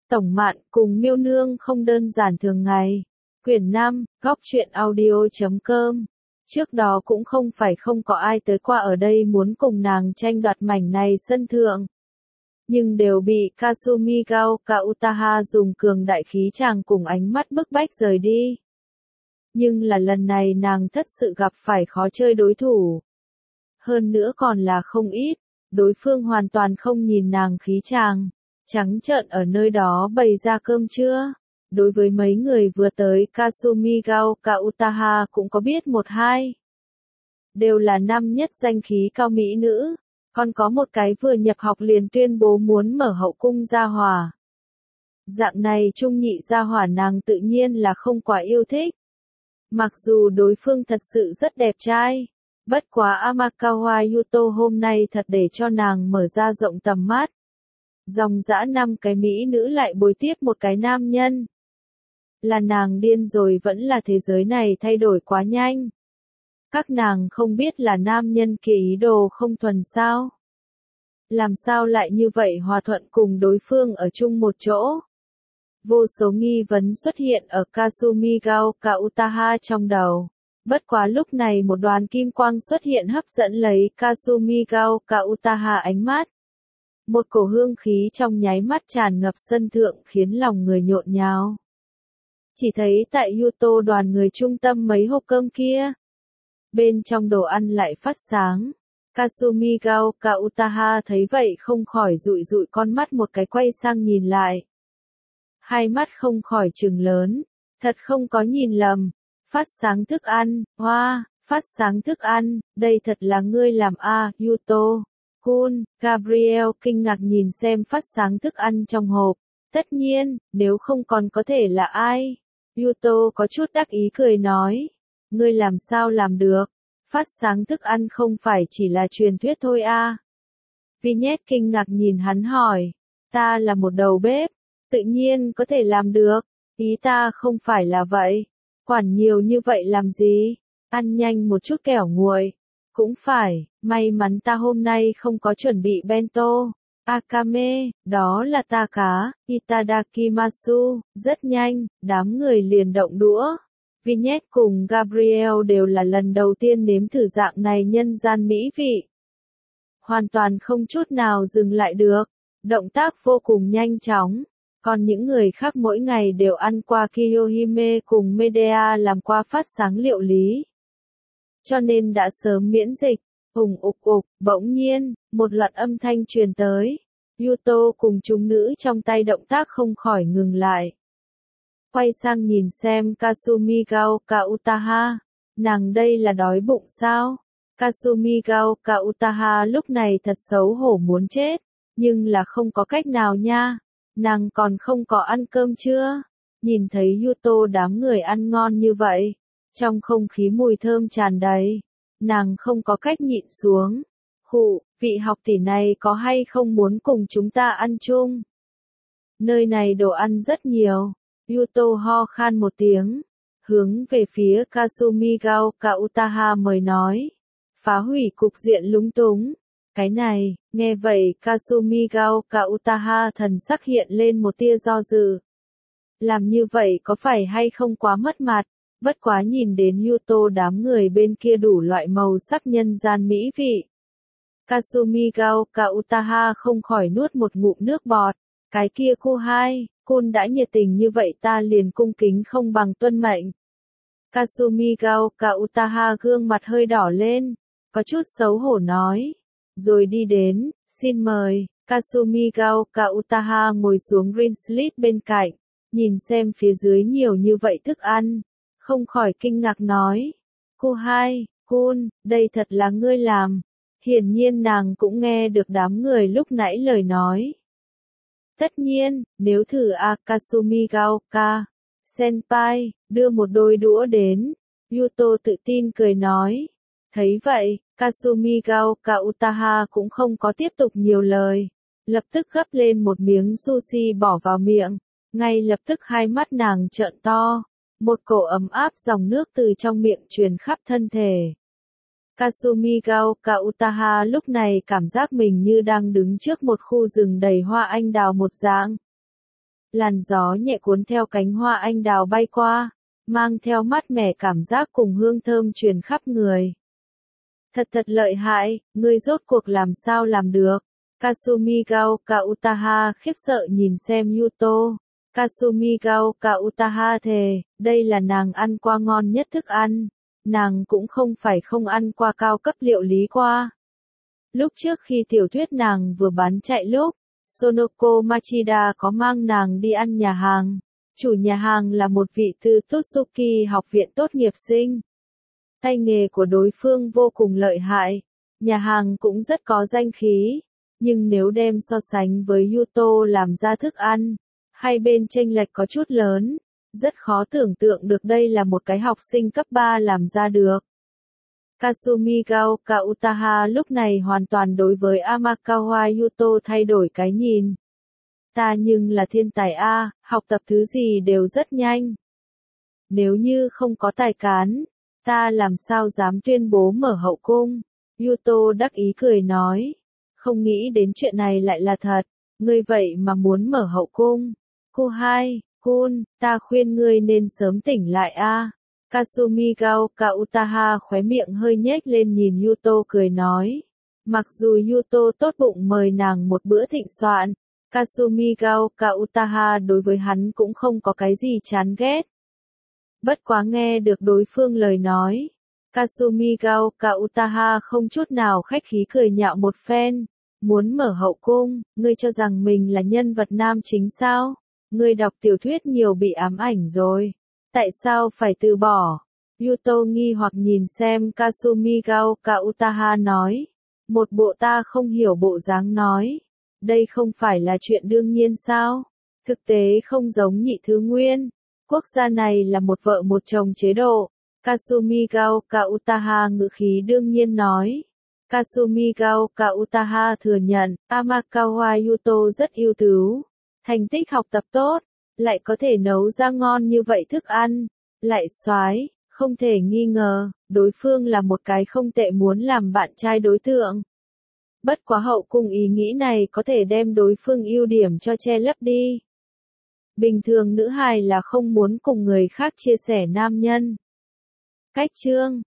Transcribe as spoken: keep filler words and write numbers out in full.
Tổng Mạn cùng Miêu Nương không đơn giản thường ngày. Quyển năm, góc truyện audio chấm com. Trước đó cũng không phải không có ai tới qua ở đây muốn cùng nàng tranh đoạt mảnh này sân thượng. Nhưng đều bị Kasumi Gao Utaha dùng cường đại khí chàng cùng ánh mắt bức bách rời đi. Nhưng là lần này nàng thật sự gặp phải khó chơi đối thủ. Hơn nữa còn là không ít, đối phương hoàn toàn không nhìn nàng khí chàng, trắng trợn ở nơi đó bày ra cơm trưa. Đối với mấy người vừa tới Kasumi Gao Utaha cũng có biết một hai. Đều là năm nhất danh khí cao mỹ nữ, còn có một cái vừa nhập học liền tuyên bố muốn mở hậu cung gia hỏa. Dạng này trung nhị gia hỏa nàng tự nhiên là không quá yêu thích. Mặc dù đối phương thật sự rất đẹp trai, bất quá Amakawa Yuto hôm nay thật để cho nàng mở ra rộng tầm mắt. Dòng dã năm cái mỹ nữ lại bồi tiếp một cái nam nhân. Là nàng điên rồi vẫn là thế giới này thay đổi quá nhanh. Các nàng không biết là nam nhân kia ý đồ không thuần sao. Làm sao lại như vậy hòa thuận cùng đối phương ở chung một chỗ. Vô số nghi vấn xuất hiện ở Kasumi Gao Utaha trong đầu. Bất quá lúc này một đoàn kim quang xuất hiện hấp dẫn lấy Kasumi Gao Utaha ánh mắt. Một cổ hương khí trong nháy mắt tràn ngập sân thượng khiến lòng người nhộn nháo. Chỉ thấy tại Yuto đoàn người trung tâm mấy hộp cơm kia. Bên trong đồ ăn lại phát sáng. Kasumi Gao Utaha thấy vậy không khỏi dụi dụi con mắt một cái quay sang nhìn lại. Hai mắt không khỏi trừng lớn. Thật không có nhìn lầm. Phát sáng thức ăn, hoa, phát sáng thức ăn, đây thật là ngươi làm a à, Yuto. Kun, Gabriel kinh ngạc nhìn xem phát sáng thức ăn trong hộp. Tất nhiên, nếu không còn có thể là ai? Yuto có chút đắc ý cười nói. Ngươi làm sao làm được? Phát sáng thức ăn không phải chỉ là truyền thuyết thôi a à? Vignette kinh ngạc nhìn hắn hỏi. Ta là một đầu bếp. Tự nhiên có thể làm được. Ý ta không phải là vậy. Quản nhiều như vậy làm gì? Ăn nhanh một chút kẻo nguội. Cũng phải, may mắn ta hôm nay không có chuẩn bị bento. Akame, đó là ta cá, itadakimasu, rất nhanh, đám người liền động đũa. Vignette cùng Gabriel đều là lần đầu tiên nếm thử dạng này nhân gian mỹ vị. Hoàn toàn không chút nào dừng lại được, động tác vô cùng nhanh chóng. Còn những người khác mỗi ngày đều ăn qua Kiyohime cùng Medea làm qua phát sáng liệu lý. Cho nên đã sớm miễn dịch, ủng ục ục, bỗng nhiên, một loạt âm thanh truyền tới. Yuto cùng chúng nữ trong tay động tác không khỏi ngừng lại. Quay sang nhìn xem Kasumi Gao Utaha, nàng đây là đói bụng sao? Kasumi Gao Utaha lúc này thật xấu hổ muốn chết, nhưng là không có cách nào nha, nàng còn không có ăn cơm chưa? Nhìn thấy Yuto đám người ăn ngon như vậy. Trong không khí mùi thơm tràn đầy, nàng không có cách nhịn xuống. Khụ, vị học tỷ này có hay không muốn cùng chúng ta ăn chung? Nơi này đồ ăn rất nhiều. Yuto ho khan một tiếng, hướng về phía Kasumi Gao Utaha mời nói. Phá hủy cục diện lúng túng. Cái này, nghe vậy Kasumi Gao Utaha thần sắc hiện lên một tia do dự. Làm như vậy có phải hay không quá mất mặt? Bất quá nhìn đến Yuto đám người bên kia đủ loại màu sắc nhân gian mỹ vị. Kasumi Gao Utaha không khỏi nuốt một ngụm nước bọt. Cái kia cô hai, Kun đã nhiệt tình như vậy ta liền cung kính không bằng tuân mệnh. Kasumi Gao Utaha gương mặt hơi đỏ lên, có chút xấu hổ nói. Rồi đi đến, xin mời, Kasumi Gao Utaha ngồi xuống Rinslit bên cạnh, nhìn xem phía dưới nhiều như vậy thức ăn. Không khỏi kinh ngạc nói. Cô hai, Kun, đây thật là ngươi làm. Hiển nhiên nàng cũng nghe được đám người lúc nãy lời nói. Tất nhiên, nếu thử Akasumi Gao Ka, Senpai, đưa một đôi đũa đến. Yuto tự tin cười nói. Thấy vậy, Kasumi Gao Utaha cũng không có tiếp tục nhiều lời. Lập tức gấp lên một miếng sushi bỏ vào miệng. Ngay lập tức hai mắt nàng trợn to. Một cổ ấm áp dòng nước từ trong miệng truyền khắp thân thể. Kasumi Gao Utaha lúc này cảm giác mình như đang đứng trước một khu rừng đầy hoa anh đào một dạng. Làn gió nhẹ cuốn theo cánh hoa anh đào bay qua, mang theo mát mẻ cảm giác cùng hương thơm truyền khắp người. Thật thật lợi hại, ngươi rốt cuộc làm sao làm được. Kasumi Gaoka Utaha khiếp sợ nhìn xem Yuto. Kasumi Gaoka Utaha thề, đây là nàng ăn qua ngon nhất thức ăn. Nàng cũng không phải không ăn qua cao cấp liệu lý qua. Lúc trước khi tiểu thuyết nàng vừa bán chạy lúc, Sonoko Machida có mang nàng đi ăn nhà hàng. Chủ nhà hàng là một vị từ Totsuki học viện tốt nghiệp sinh. Tay nghề của đối phương vô cùng lợi hại. Nhà hàng cũng rất có danh khí. Nhưng nếu đem so sánh với Yuto làm ra thức ăn, hai bên chênh lệch có chút lớn. Rất khó tưởng tượng được đây là một cái học sinh cấp ba làm ra được. Kasumi Gaoka Utaha lúc này hoàn toàn đối với Amakawa Yuto thay đổi cái nhìn. Ta nhưng là thiên tài A, học tập thứ gì đều rất nhanh. Nếu như không có tài cán, ta làm sao dám tuyên bố mở hậu cung. Yuto đắc ý cười nói. Không nghĩ đến chuyện này lại là thật, ngươi vậy mà muốn mở hậu cung. Cô hai, Kun, ta khuyên ngươi nên sớm tỉnh lại a. Kasumi Gaoka Utaha khóe miệng hơi nhếch lên nhìn Yuto cười nói. Mặc dù Yuto tốt bụng mời nàng một bữa thịnh soạn, Kasumi Gaoka Utaha đối với hắn cũng không có cái gì chán ghét. Bất quá nghe được đối phương lời nói, Kasumi Gaoka Utaha không chút nào khách khí cười nhạo một phen. Muốn mở hậu cung, ngươi cho rằng mình là nhân vật nam chính sao? Ngươi đọc tiểu thuyết nhiều bị ám ảnh rồi. Tại sao phải từ bỏ? Yuto nghi hoặc nhìn xem Kasumi Gaoka Utaha nói. Một bộ ta không hiểu bộ dáng nói. Đây không phải là chuyện đương nhiên sao? Thực tế không giống Nhị Thứ Nguyên. Quốc gia này là một vợ một chồng chế độ. Kasumi Gaoka Utaha ngữ khí đương nhiên nói. Kasumi Gaoka Utaha thừa nhận, Amakawa Yuto rất ưu tú, thành tích học tập tốt, lại có thể nấu ra ngon như vậy thức ăn, lại soái, không thể nghi ngờ, đối phương là một cái không tệ muốn làm bạn trai đối tượng. Bất quá hậu cung ý nghĩ này có thể đem đối phương ưu điểm cho che lấp đi. Bình thường nữ hài là không muốn cùng người khác chia sẻ nam nhân. Cách chương